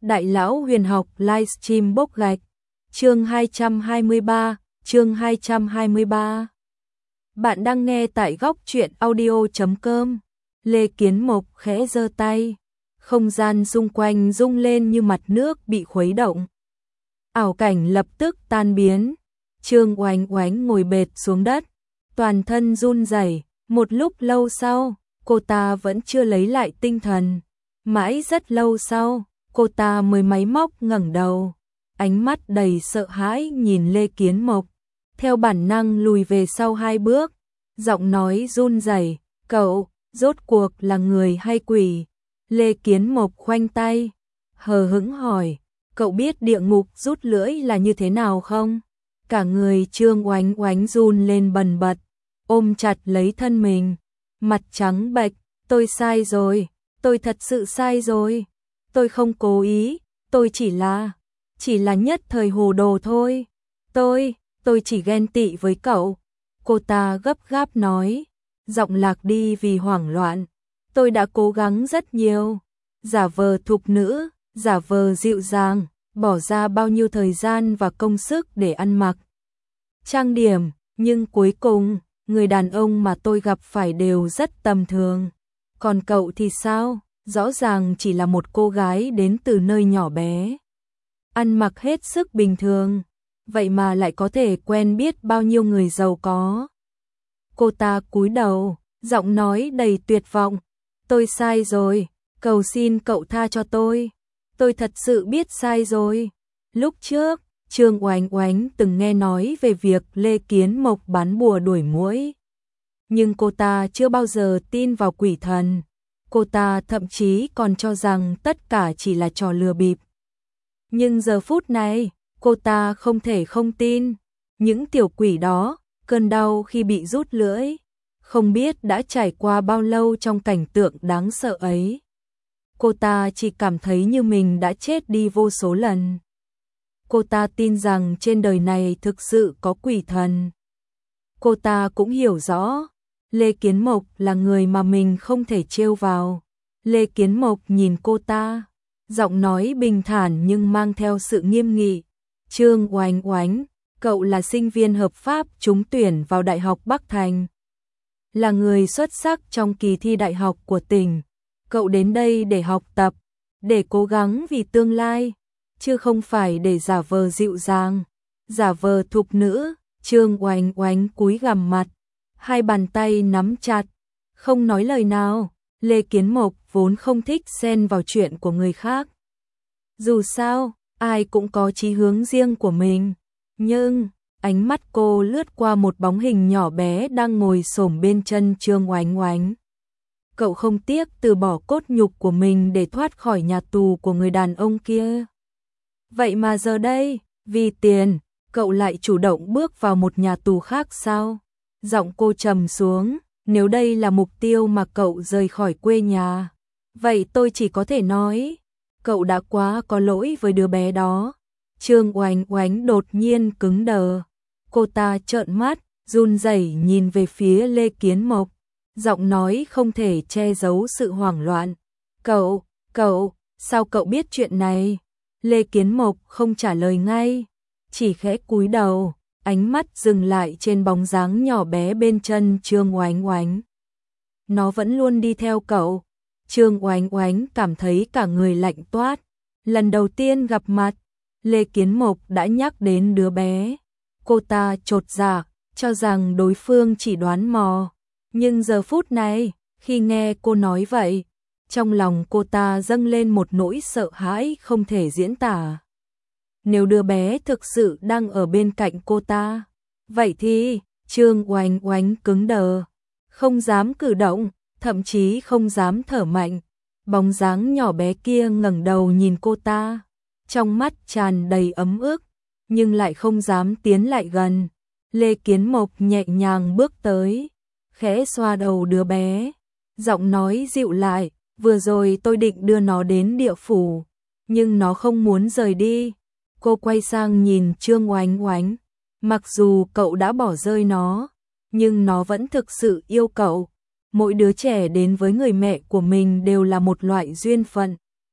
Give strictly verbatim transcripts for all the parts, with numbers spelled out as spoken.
Đại lão huyền học livestream bốc gạch. Chương hai trăm hai mươi ba, chương hai trăm hai mươi ba. Bạn đang nghe tại góc truyện audio chấm com. Lê Kiến Mộc khẽ giơ tay, không gian xung quanh rung lên như mặt nước bị khuấy động. Ảo cảnh lập tức tan biến. Trương Oánh Oánh ngồi bệt xuống đất, toàn thân run rẩy. Một lúc lâu sau, cô ta vẫn chưa lấy lại tinh thần. Mãi rất lâu sau, cô ta mới máy móc ngẩng đầu, ánh mắt đầy sợ hãi nhìn Lê Kiến Mộc, theo bản năng lùi về sau hai bước, giọng nói run rẩy, "Cậu, rốt cuộc là người hay quỷ?" Lê Kiến Mộc khoanh tay, hờ hững hỏi, "Cậu biết địa ngục rút lưỡi là như thế nào không?" Cả người Trương Oánh Oánh run lên bần bật, ôm chặt lấy thân mình, mặt trắng bệch, "Tôi sai rồi, tôi thật sự sai rồi. Tôi không cố ý, tôi chỉ là, chỉ là nhất thời hồ đồ thôi. Tôi, tôi chỉ ghen tị với cậu." Cô ta gấp gáp nói, giọng lạc đi vì hoảng loạn. "Tôi đã cố gắng rất nhiều, giả vờ thục nữ, giả vờ dịu dàng, bỏ ra bao nhiêu thời gian và công sức để ăn mặc, trang điểm, nhưng cuối cùng, người đàn ông mà tôi gặp phải đều rất tầm thường. Còn cậu thì sao? Rõ ràng chỉ là một cô gái đến từ nơi nhỏ bé, ăn mặc hết sức bình thường, vậy mà lại có thể quen biết bao nhiêu người giàu có." Cô ta cúi đầu, giọng nói đầy tuyệt vọng, "Tôi sai rồi, cầu xin cậu tha cho tôi. Tôi thật sự biết sai rồi." Lúc trước, Trương Oánh Oánh từng nghe nói về việc Lê Kiến Mộc bán bùa đuổi muỗi, nhưng cô ta chưa bao giờ tin vào quỷ thần. Cô ta thậm chí còn cho rằng tất cả chỉ là trò lừa bịp. Nhưng giờ phút này, cô ta không thể không tin. Những tiểu quỷ đó, cơn đau khi bị rút lưỡi, không biết đã trải qua bao lâu trong cảnh tượng đáng sợ ấy. Cô ta chỉ cảm thấy như mình đã chết đi vô số lần. Cô ta tin rằng trên đời này thực sự có quỷ thần. Cô ta cũng hiểu rõ, Lê Kiến Mộc là người mà mình không thể trêu vào. Lê Kiến Mộc nhìn cô ta, giọng nói bình thản nhưng mang theo sự nghiêm nghị, "Trương Oánh Oánh, cậu là sinh viên hợp pháp trúng tuyển vào Đại học Bắc Thành, là người xuất sắc trong kỳ thi đại học của tỉnh. Cậu đến đây để học tập, để cố gắng vì tương lai, chứ không phải để giả vờ dịu dàng, giả vờ thục nữ." Trương Oánh Oánh cúi gằm mặt, hai bàn tay nắm chặt, không nói lời nào. Lê Kiến Mộc vốn không thích xen vào chuyện của người khác. Dù sao, ai cũng có chí hướng riêng của mình. Nhưng, ánh mắt cô lướt qua một bóng hình nhỏ bé đang ngồi xổm bên chân Trương Oánh Oánh. Cậu không tiếc từ bỏ cốt nhục của mình để thoát khỏi nhà tù của người đàn ông kia. Vậy mà giờ đây, vì tiền, cậu lại chủ động bước vào một nhà tù khác sao? Giọng cô trầm xuống, "Nếu đây là mục tiêu mà cậu rời khỏi quê nhà, vậy tôi chỉ có thể nói, cậu đã quá có lỗi với đứa bé đó." Trương Oánh Oánh đột nhiên cứng đờ. Cô ta trợn mắt, run rẩy nhìn về phía Lê Kiến Mộc, giọng nói không thể che giấu sự hoảng loạn. "Cậu, cậu, sao cậu biết chuyện này?" Lê Kiến Mộc không trả lời ngay, chỉ khẽ cúi đầu, ánh mắt dừng lại trên bóng dáng nhỏ bé bên chân Trương Oánh Oánh. "Nó vẫn luôn đi theo cậu." Trương Oánh Oánh cảm thấy cả người lạnh toát. Lần đầu tiên gặp mặt, Lê Kiến Mộc đã nhắc đến đứa bé. Cô ta chột dạ, cho rằng đối phương chỉ đoán mò. Nhưng giờ phút này, khi nghe cô nói vậy, trong lòng cô ta dâng lên một nỗi sợ hãi không thể diễn tả. Nếu đứa bé thực sự đang ở bên cạnh cô ta, vậy thì, Trương Oánh Oánh cứng đờ, không dám cử động, thậm chí không dám thở mạnh. Bóng dáng nhỏ bé kia ngẩng đầu nhìn cô ta, trong mắt tràn đầy ấm ức, nhưng lại không dám tiến lại gần. Lê Kiến Mộc nhẹ nhàng bước tới, khẽ xoa đầu đứa bé, giọng nói dịu lại, "Vừa rồi tôi định đưa nó đến địa phủ, nhưng nó không muốn rời đi." Cô quay sang nhìn Trương Oánh Oánh, "Mặc dù cậu đã bỏ rơi nó, nhưng nó vẫn thực sự yêu cậu. Mỗi đứa trẻ đến với người mẹ của mình đều là một loại duyên phận.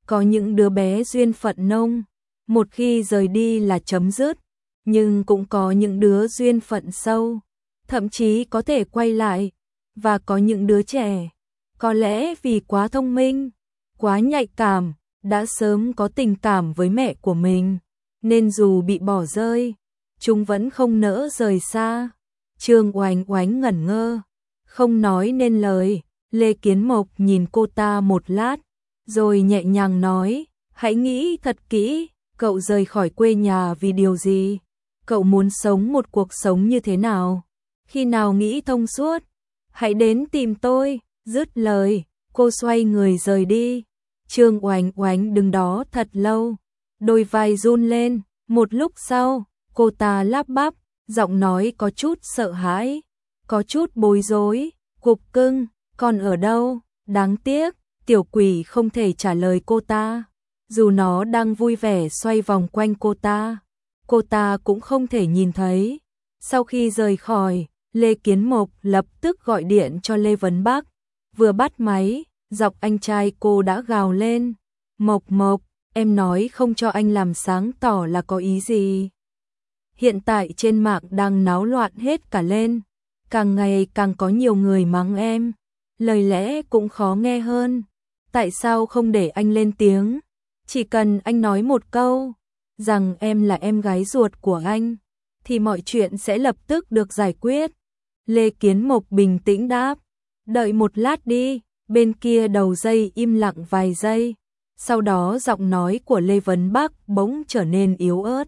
Có những đứa bé duyên phận nông, một khi rời đi là chấm dứt, nhưng cũng có những đứa duyên phận sâu, thậm chí có thể quay lại, và có những đứa trẻ, có lẽ vì quá thông minh, quá nhạy cảm, đã sớm có tình cảm với mẹ của mình, nên dù bị bỏ rơi, chúng vẫn không nỡ rời xa. Trương Oánh Oánh ngẩn ngơ, không nói nên lời. Lê Kiến Mộc nhìn cô ta một lát, rồi nhẹ nhàng nói, hãy nghĩ thật kỹ, cậu rời khỏi quê nhà vì điều gì? Cậu muốn sống một cuộc sống như thế nào? Khi nào nghĩ thông suốt, hãy đến tìm tôi. Dứt lời, cô xoay người rời đi. Trương Oánh Oánh đứng đó thật lâu, đôi vai run lên. Một lúc sau, cô ta lắp bắp, giọng nói có chút sợ hãi, có chút bối rối. Cục cưng, con ở đâu? Đáng tiếc, tiểu quỷ không thể trả lời cô ta. Dù nó đang vui vẻ xoay vòng quanh cô ta, cô ta cũng không thể nhìn thấy. Sau khi rời khỏi, Lê Kiến Mộc lập tức gọi điện cho Lê Vấn Bắc. Vừa bắt máy, giọng anh trai cô đã gào lên. Mộc Mộc, em nói không cho anh làm sáng tỏ là có ý gì? Hiện tại trên mạng đang náo loạn hết cả lên. Càng ngày càng có nhiều người mắng em. Lời lẽ cũng khó nghe hơn. Tại sao không để anh lên tiếng? Chỉ cần anh nói một câu, rằng em là em gái ruột của anh, thì mọi chuyện sẽ lập tức được giải quyết. Lê Kiến Mộc bình tĩnh đáp. Đợi một lát đi. Bên kia đầu dây im lặng vài giây. Sau đó giọng nói của Lê Vấn Bắc bỗng trở nên yếu ớt.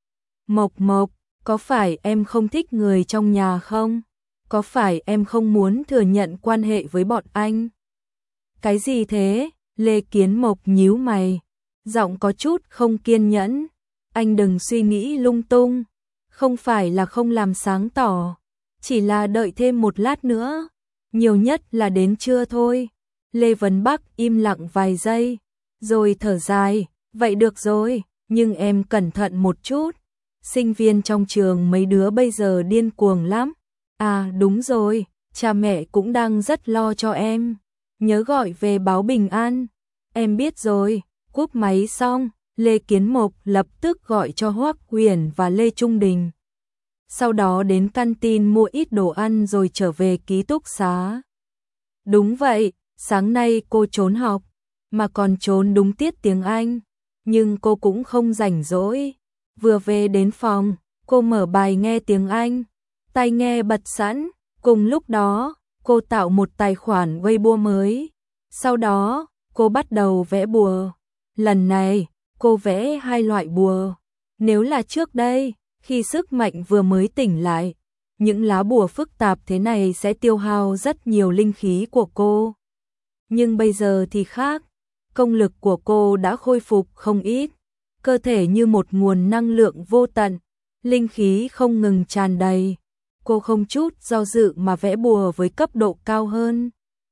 Mộc Mộc, có phải em không thích người trong nhà không? Có phải em không muốn thừa nhận quan hệ với bọn anh? Cái gì thế? Lê Kiến Mộc nhíu mày, giọng có chút không kiên nhẫn. Anh đừng suy nghĩ lung tung, không phải là không làm sáng tỏ, chỉ là đợi thêm một lát nữa, nhiều nhất là đến trưa thôi. Lê Vấn Bắc im lặng vài giây, rồi thở dài, vậy được rồi, nhưng em cẩn thận một chút. Sinh viên trong trường mấy đứa bây giờ điên cuồng lắm. À đúng rồi, cha mẹ cũng đang rất lo cho em. Nhớ gọi về báo bình an. Em biết rồi. Cúp máy xong, Lê Kiến Mộc lập tức gọi cho Hoắc Huyền và Lê Trung Đình. Sau đó đến canteen mua ít đồ ăn rồi trở về ký túc xá. Đúng vậy, sáng nay cô trốn học, mà còn trốn đúng tiết tiếng Anh. Nhưng cô cũng không rảnh rỗi. Vừa về đến phòng, cô mở bài nghe tiếng Anh, tai nghe bật sẵn. Cùng lúc đó, cô tạo một tài khoản Weibo mới. Sau đó, cô bắt đầu vẽ bùa. Lần này, cô vẽ hai loại bùa. Nếu là trước đây, khi sức mạnh vừa mới tỉnh lại, những lá bùa phức tạp thế này sẽ tiêu hao rất nhiều linh khí của cô. Nhưng bây giờ thì khác, công lực của cô đã khôi phục không ít. Cơ thể như một nguồn năng lượng vô tận, linh khí không ngừng tràn đầy. Cô không chút do dự mà vẽ bùa với cấp độ cao hơn,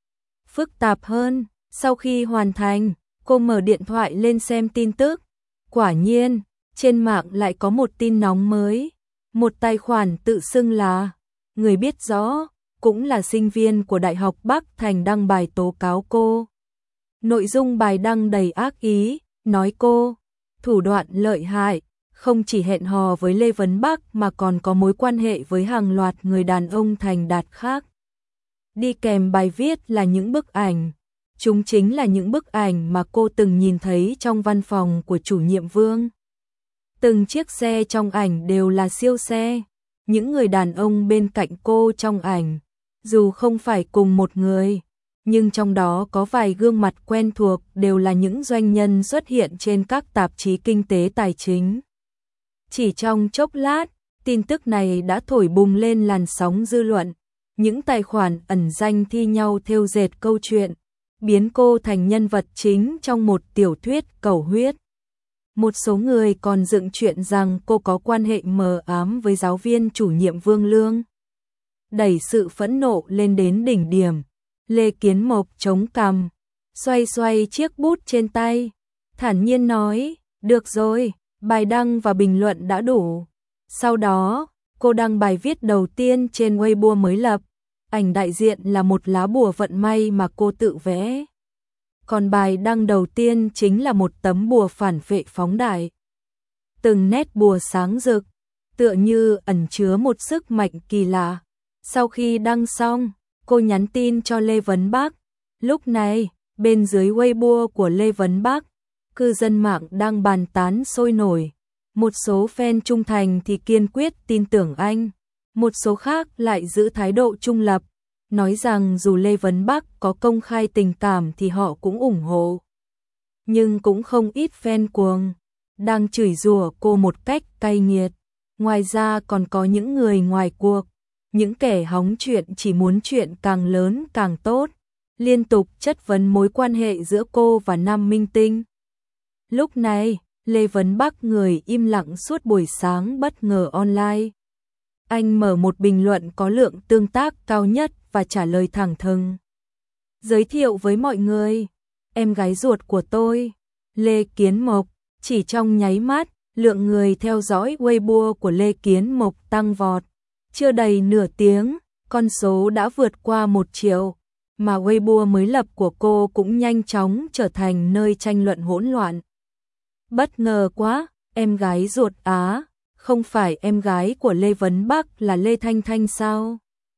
phức tạp hơn. Sau khi hoàn thành, cô mở điện thoại lên xem tin tức. Quả nhiên, trên mạng lại có một tin nóng mới. Một tài khoản tự xưng là người biết rõ, cũng là sinh viên của Đại học Bắc Thành đăng bài tố cáo cô. Nội dung bài đăng đầy ác ý, nói cô thủ đoạn lợi hại, không chỉ hẹn hò với Lê Vấn Bắc mà còn có mối quan hệ với hàng loạt người đàn ông thành đạt khác. Đi kèm bài viết là những bức ảnh. Chúng chính là những bức ảnh mà cô từng nhìn thấy trong văn phòng của chủ nhiệm Vương. Từng chiếc xe trong ảnh đều là siêu xe. Những người đàn ông bên cạnh cô trong ảnh, dù không phải cùng một người, nhưng trong đó có vài gương mặt quen thuộc, đều là những doanh nhân xuất hiện trên các tạp chí kinh tế tài chính. Chỉ trong chốc lát, tin tức này đã thổi bùng lên làn sóng dư luận. Những tài khoản ẩn danh thi nhau thêu dệt câu chuyện, biến cô thành nhân vật chính trong một tiểu thuyết cầu huyết. Một số người còn dựng chuyện rằng cô có quan hệ mờ ám với giáo viên chủ nhiệm Vương Lương. Đẩy sự phẫn nộ lên đến đỉnh điểm, Lê Kiến Mộc chống cằm, xoay xoay chiếc bút trên tay, thản nhiên nói, được rồi, bài đăng và bình luận đã đủ. Sau đó, cô đăng bài viết đầu tiên trên Weibo mới lập. Ảnh đại diện là một lá bùa vận may mà cô tự vẽ. Còn bài đăng đầu tiên chính là một tấm bùa phản phệ phóng đại. Từng nét bùa sáng rực, tựa như ẩn chứa một sức mạnh kỳ lạ. Sau khi đăng xong, cô nhắn tin cho Lê Vấn Bắc. Lúc này, bên dưới Weibo của Lê Vấn Bắc, cư dân mạng đang bàn tán sôi nổi. Một số fan trung thành thì kiên quyết tin tưởng anh, một số khác lại giữ thái độ trung lập, nói rằng dù Lê Vấn Bắc có công khai tình cảm thì họ cũng ủng hộ. Nhưng cũng không ít fan cuồng đang chửi rủa cô một cách cay nghiệt. Ngoài ra còn có những người ngoài cuộc, những kẻ hóng chuyện chỉ muốn chuyện càng lớn càng tốt, liên tục chất vấn mối quan hệ giữa cô và nam minh tinh. Lúc này, Lê Vấn Bắc người im lặng suốt buổi sáng bất ngờ online. Anh mở một bình luận có lượng tương tác cao nhất và trả lời thẳng thừng. Giới thiệu với mọi người, em gái ruột của tôi, Lê Kiến Mộc. Chỉ trong nháy mắt, lượng người theo dõi Weibo của Lê Kiến Mộc tăng vọt. Chưa đầy nửa tiếng, con số đã vượt qua một triệu, mà Weibo mới lập của cô cũng nhanh chóng trở thành nơi tranh luận hỗn loạn. Bất ngờ quá, em gái ruột Á, không phải em gái của Lê Vấn Bắc là Lê Thanh Thanh sao?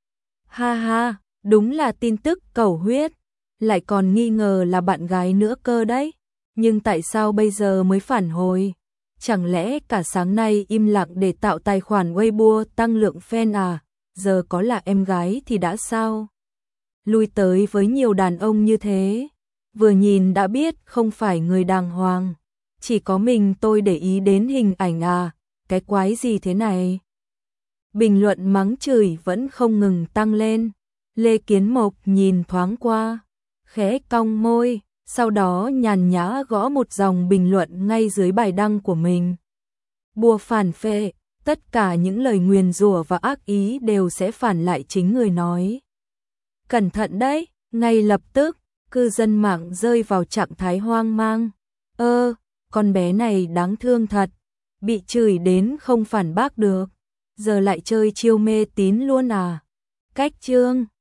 Ha ha, đúng là tin tức cầu huyết, lại còn nghi ngờ là bạn gái nữa cơ đấy. Nhưng tại sao bây giờ mới phản hồi? Chẳng lẽ cả sáng nay im lặng để tạo tài khoản Weibo tăng lượng fan à? Giờ có là em gái thì đã sao? Lui tới với nhiều đàn ông như thế, vừa nhìn đã biết không phải người đàng hoàng. Chỉ có mình tôi để ý đến hình ảnh à? Cái quái gì thế này? Bình luận mắng chửi vẫn không ngừng tăng lên. Lê Kiến Mộc nhìn thoáng qua, khẽ cong môi, sau đó nhàn nhã gõ một dòng bình luận ngay dưới bài đăng của mình. Bùa phản phệ, tất cả những lời nguyền rủa và ác ý đều sẽ phản lại chính người nói. Cẩn thận đấy, ngay lập tức, cư dân mạng rơi vào trạng thái hoang mang. Ơ, con bé này đáng thương thật, bị chửi đến không phản bác được, giờ lại chơi chiêu mê tín luôn à? Cách chương